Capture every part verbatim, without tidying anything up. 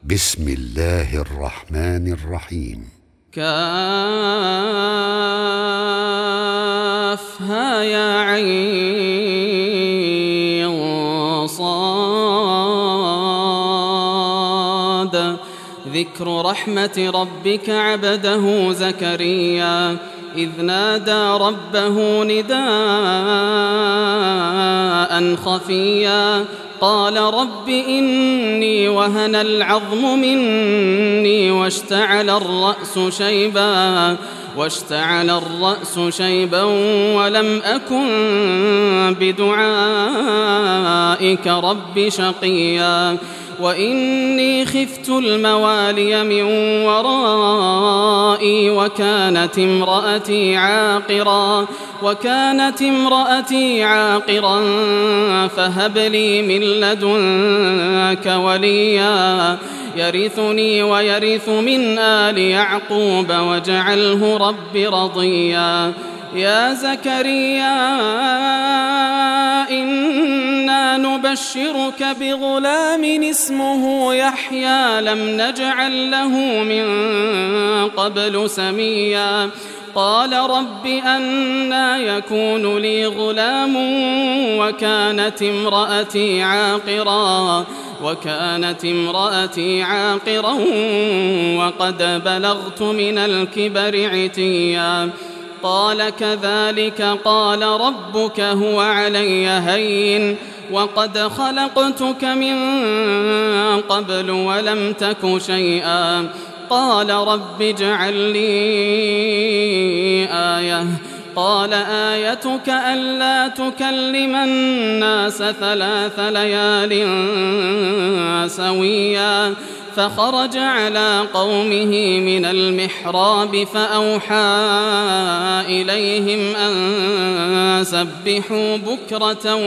بسم الله الرحمن الرحيم. كافها يا عين صاد. ذكر رحمة ربك عبده زكريا إذ نادى ربه نداء خفيا قال رب إني وهن العظم مني واشتعل الرأس شيبا واشتعل الرأس شيبا ولم أكن بدعائك رب شقيا وإني خفت الموالي من ورائي وكانت امرأتي عاقرا وكانت امرأتي عاقرا فهب لي من لدنك وليا يرثني ويرث من آل يعقوب واجعله رب رضيا. يا زكريا إنا نبشرك بغلام اسمه يحيى لم نجعل له من قبل سميا قال رب أنى يكون لي غلام وكانت امرأتي عاقرا وكانت امرأتي عاقرا وقد بلغت من الكبر عتيا قال كذلك قال ربك هو علي هين وقد خلقتك من قبل ولم تك شيئا قال رب اجعل لي آية قال آيتك ألا تكلم الناس ثلاث ليال سويا فخرج على قومه من المحراب فأوحى إليهم أن سبحوا بكرة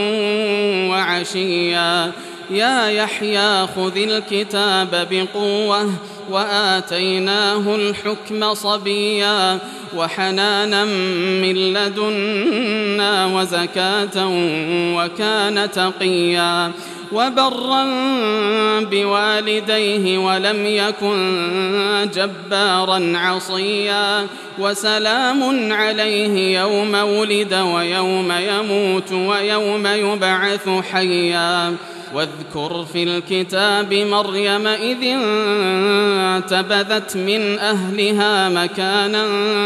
وعشيا يا يحيى خذ الكتاب بقوة وآتيناه الحكم صبيا وحنانا من لدنا وزكاة وكان تقيا وبرا بوالديه ولم يكن جبارا عصيا وسلام عليه يوم ولد ويوم يموت ويوم يبعث حيا. واذكر في الكتاب مريم إذ انتبذت من أهلها مكانا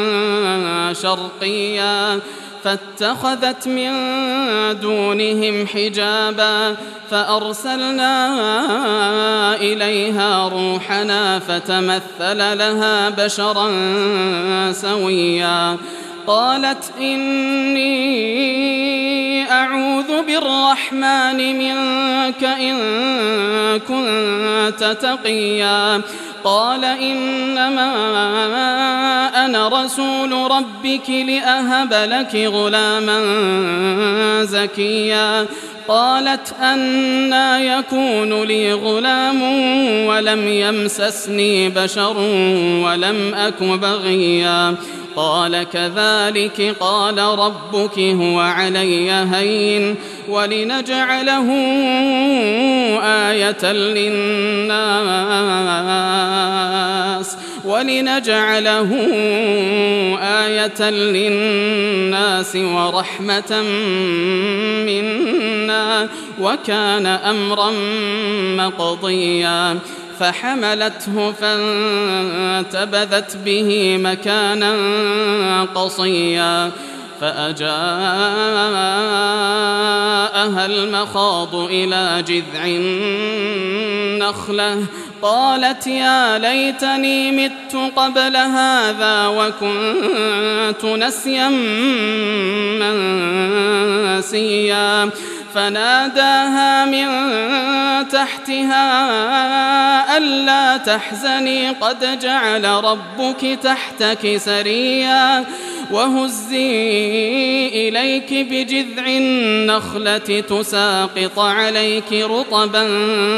شرقيا فاتخذت من دونهم حجابا فأرسلنا إليها روحنا فتمثل لها بشرا سويا قالت إني أعوذ بالرحمن منك إن كنت تقيا قال إنما أنا رسول ربك لأهب لك غلاما زكيا قالت أنى يكون لي غلام ولم يمسسني بشر ولم أك بغيا قال كذلك قال ربك هو علي هين ولنجعله آية للناس ولنجعله آية للناس ورحمة منا وكان أمرا مقضيا فحملته فانتبذت به مكانا قصيا فأجاءها المخاض إلى جذع النخلة قالت يا ليتني مت قبل هذا وكنت نسيا منسيا فناداها من تحتها ألا تحزني قد جعل ربك تحتك سريا وهزي إليك بجذع النخلة تساقط عليك رطبا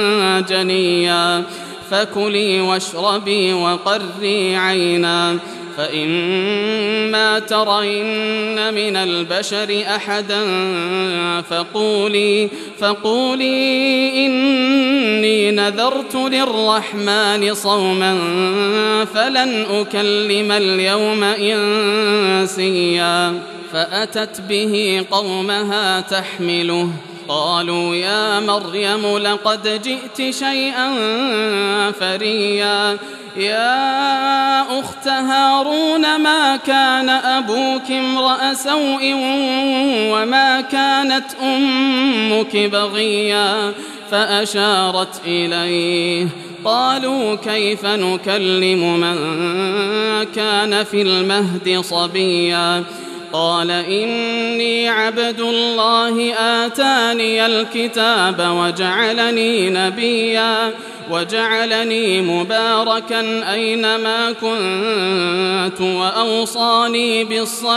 جنيا فكلي واشربي وقري عينا فإما ترين من البشر أحدا فقولي, فقولي إني نذرت للرحمن صوما فلن أكلم اليوم إنسيا. فأتت به قومها تحمله قالوا يا مريم لقد جئت شيئا فريا. يا أخت هارون ما كان أبوك امرأ سوء وما كانت أمك بغيا. فأشارت إليه قالوا كيف نكلم من كان في المهد صبيا. قال إني عبد الله آتاني الكتاب وجعلني نبيا وجعلني مباركا أينما كنت وأوصاني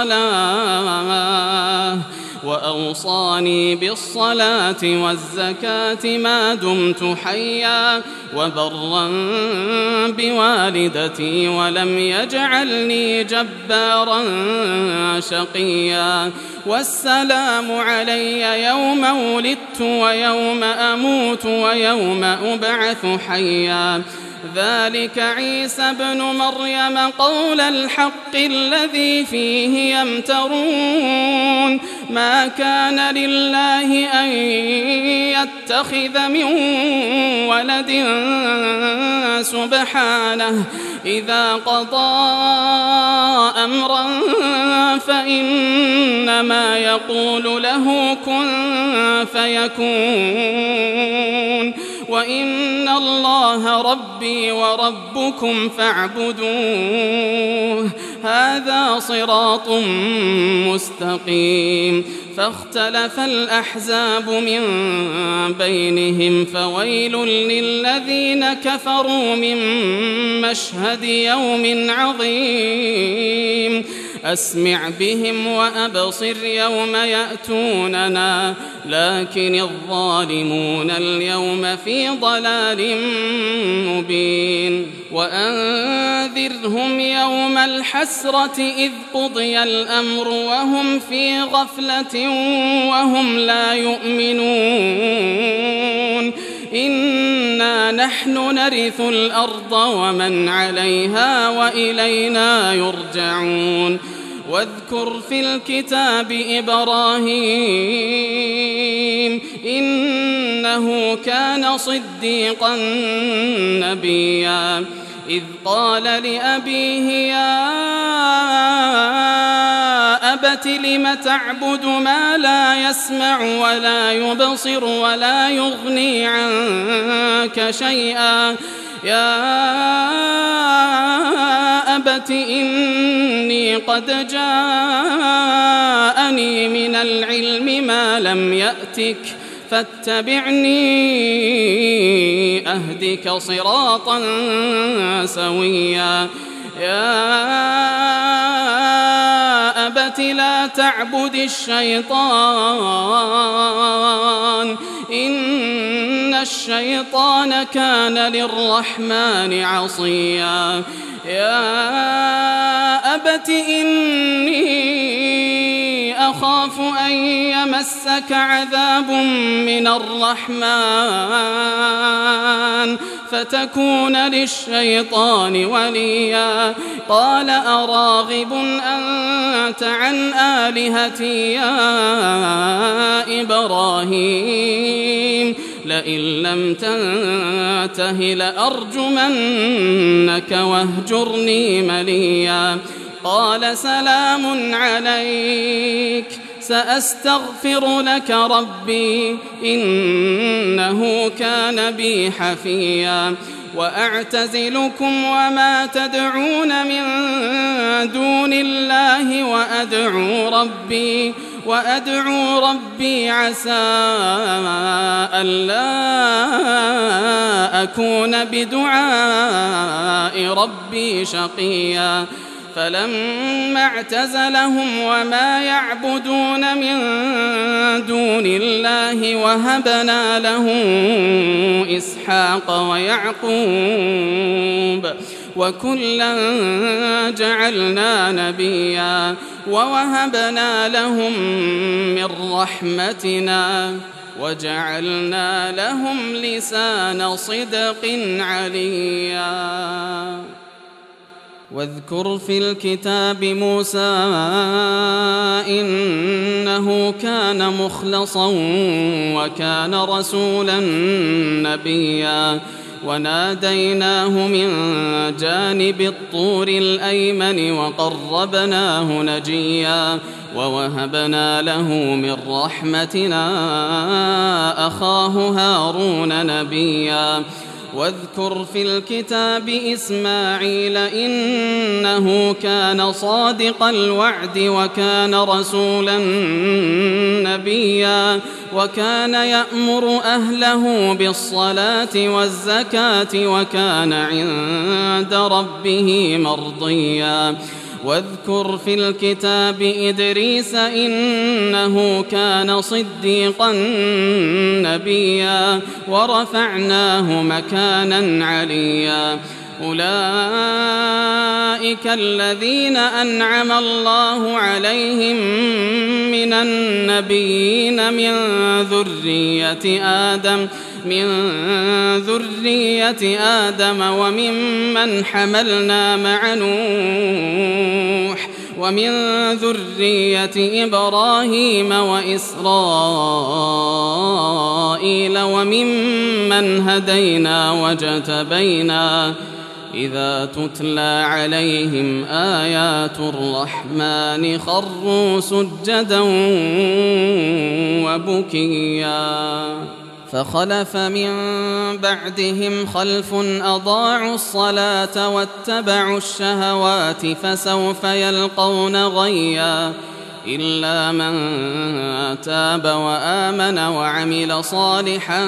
بالصلاة وأوصاني بالصلاة والزكاة ما دمت حيا وبرا بوالدتي ولم يجعلني جبارا شقيا. والسلام علي يوم ولدت ويوم أموت ويوم أبعث حيا. ذلك عيسى بن مريم قول الحق الذي فيه يمترون. ما كان لله أن يتخذ من ولد سبحانه إذا قضى أمرا فإنما يقول له كن فيكون. وإن الله ربي وربكم فاعبدوه هذا صراط مستقيم. فاختلف الأحزاب من بينهم فويل للذين كفروا من مشهد يوم عظيم. أسمع بهم وأبصر يوم يأتوننا لكن الظالمون اليوم في ضلال مبين. وأنذرهم يوم الحسرة إذ قضي الأمر وهم في غفلة وهم لا يؤمنون. إنا نحن نرث الأرض ومن عليها وإلينا يرجعون. واذكر في الكتاب إبراهيم إنه كان صديقا نبيا. إذ قال لأبيه يا أبت لم تعبد ما لا يسمع ولا يبصر ولا يغني عنك شيئا. يا أبت إني قد جاءني من العلم ما لم يأتك فاتبعني أهدك صراطا سويا. يا أبت لا تعبد الشيطان إن الشيطان كان للرحمن عصيا. يا أبت إني أخاف أن يمسك عذاب من الرحمن فتكون للشيطان وليا. قال أراغب أنت عن آلهتي يا إبراهيم لئن لم تنته لأرجمنك واهجرني مليا. قال سلام عليك سأستغفر لك ربي إنه كان بي حفيا. وأعتزلكم وما تدعون من دون الله وأدعو ربي وأدعو ربي عسى ألا أكون بدعاء ربي شقيا. فلما اعتزلهم وما يعبدون من دون الله وهبنا له إسحاق ويعقوب وكلا جعلنا نبيا ووهبنا لهم من رحمتنا وجعلنا لهم لسان صدق عليا واذكر في الكتاب موسى إنه كان مخلصا وكان رسولا نبيا وناديناه من جانب الطور الأيمن وقربناه نجيا ووهبنا له من رحمتنا أخاه هارون نبيا واذكر في الكتاب إسماعيل إنه كان صادق الوعد وكان رسولا نبيا وكان يأمر أهله بالصلاة والزكاة وكان عند ربه مرضيا واذكر في الكتاب إدريس إنه كان صديقا نبيا ورفعناه مكانا عليا أولئك الذين أنعم الله عليهم من النبيين من ذرية آدم من ذرية آدم وممن حملنا مع نوح ومن ذرية إبراهيم وإسرائيل وممن هدينا واجتبينا إذا تتلى عليهم آيات الرحمن خروا سجدا وبكيا فخلف من بعدهم خلف أضاعوا الصلاة واتبعوا الشهوات فسوف يلقون غيا إلا من تاب وآمن وعمل صالحا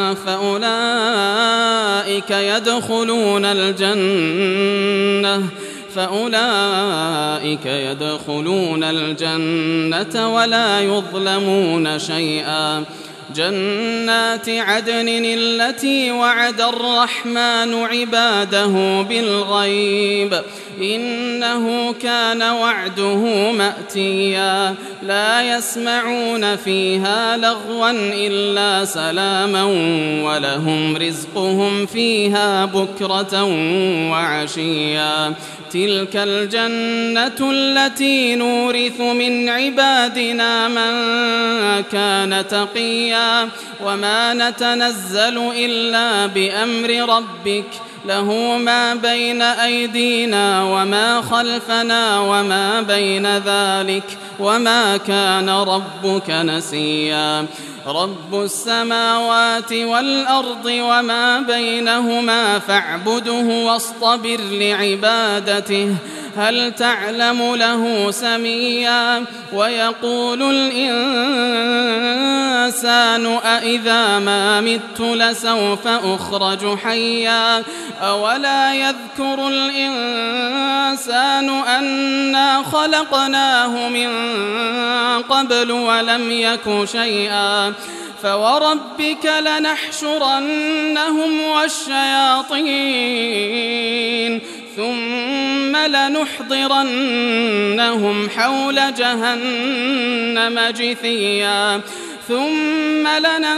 فأولئك يدخلون الجنة فأولئك يدخلون الجنة ولا يظلمون شيئا جنات عدن التي وعد الرحمن عباده بالغيب إنه كان وعده مأتيا لا يسمعون فيها لغوا إلا سلاما ولهم رزقهم فيها بكرة وعشيا تلك الجنة التي نورث من عبادنا من كان تقيا وما نتنزل إلا بأمر ربك له ما بين أيدينا وما خلفنا وما بين ذلك وما كان ربك نسيا رب السماوات والأرض وما بينهما فاعبده واصطبر لعبادته هل تعلم له سميا ويقول الإنسان أإذا ما مت لسوف أخرج حيا أولا يذكر الإنسان أنا خلقناه من قبل ولم يك شيئا فوربك لنحشرنهم والشياطين ثم لنحضرنهم حول جهنم جثيا ثم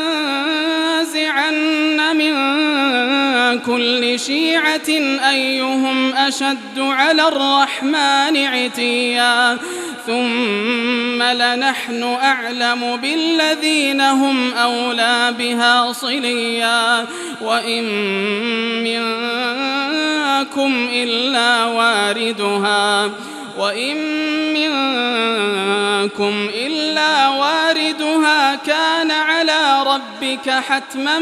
لننزعن من كل شيعة أيهم أشد على الرحمن عتيا ثم لنحن أعلم بالذين هم أولى بها صليا وإن منكم إلا واردها وإن منكم إلا واردها كان على ربك حتما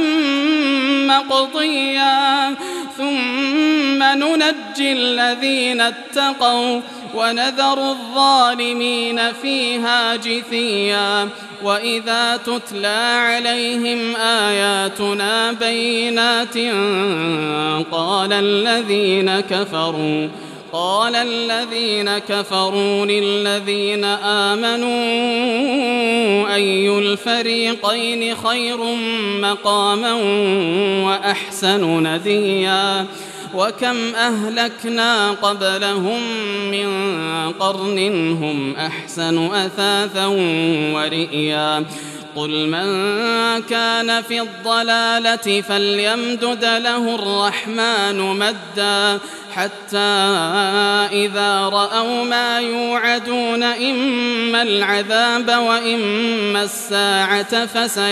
مقضيا ثم ننجي الذين اتقوا ونذر الظالمين فيها جثيا وإذا تتلى عليهم آياتنا بينات قال الذين كفروا قال الذين كفروا للذين آمنوا أي الفريقين خير مقاما وأحسن نديا وكم أهلكنا قبلهم من قرن هم أحسن أثاثا ورئيا قل من كان في الضلالة فليمدد له الرحمن مدا حتى إذا رأوا ما يوعدون إما العذاب وإما الساعة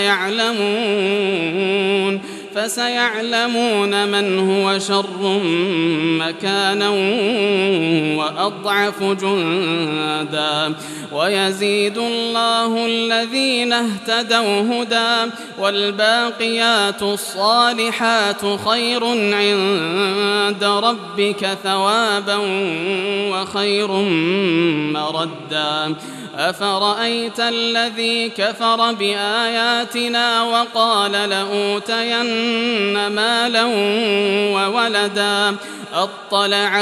فسيعلمون فسيعلمون من هو شر مكانا وأضعف جندا ويزيد الله الذين اهتدوا هدى والباقيات الصالحات خير عند ربك ثوابا وخير مردا أفرأيت الذي كفر بآياتنا وقال لأوتين مالا وولدا أطلع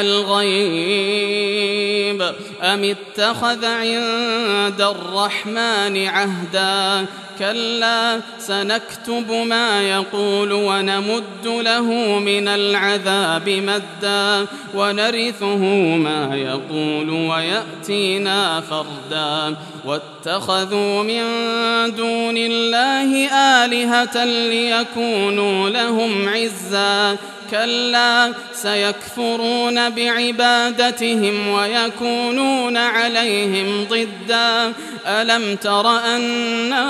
الغيب أم اتخذ عند الرحمن عهدا كلا سنكتب ما يقول ونمد له من العذاب مدا ونرثه ما يقول ويأتينا فردا واتخذوا من دون الله آلهة ليكونوا لهم عزا كلا سيكفرون بعبادتهم ويكونون عليهم ضدا ألم تر أنا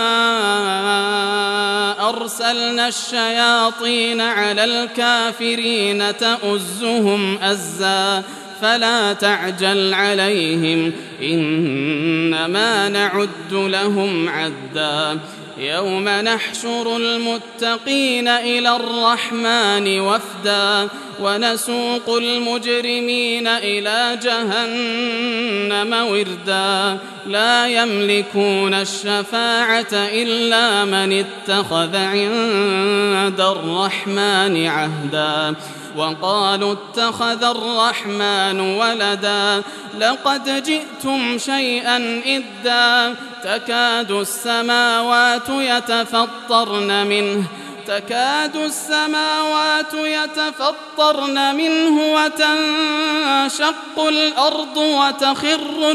أرسلنا الشياطين على الكافرين تؤزهم أزا فلا تعجل عليهم إنما نعد لهم عدا يوم نحشر المتقين إلى الرحمن وفدا ونسوق المجرمين إلى جهنم وردا لا يملكون الشفاعة إلا من اتخذ عند الرحمن عهدا وقالوا اتخذ الرحمن ولدا لقد جئتم شيئا إدا تكاد السماوات يتفطرن منه تكاد السماوات يتفطرن منه وتنشق الأرض وتخر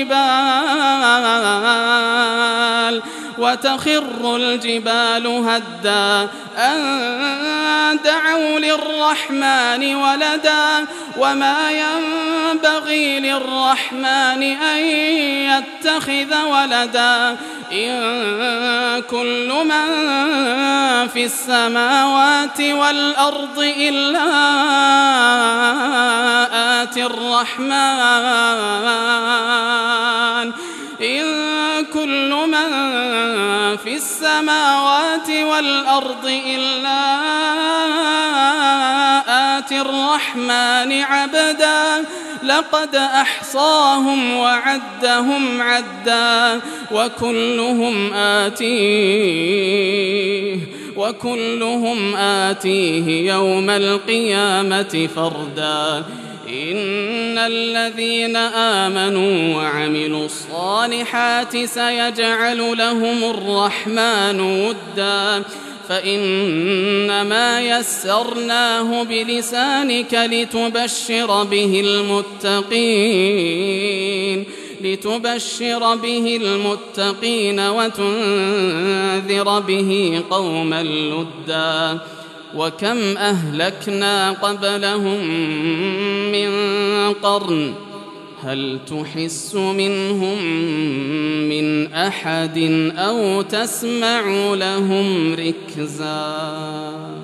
الجبال وتخر الجبال هدا أن دعوا للرحمن ولدا وما ينبغي للرحمن أن يتخذ ولدا إن كل من في السماوات والأرض إلا آتي الرحمن إن كل من في السماوات والأرض إلا آتي الرحمن عبدا لقد أحصاهم وعدهم عدا وكلهم آتيه وكلهم آتيه يوم القيامة فردا إن الذين آمنوا وعملوا الصالحات سيجعل لهم الرحمن ودا فإنما يسرناه بلسانك لتبشر به المتقين لتبشر به المتقين وتنذر به قوما لدا وكم أهلكنا قبلهم من قرن هل تحس منهم من أحد أو تسمع لهم ركزا.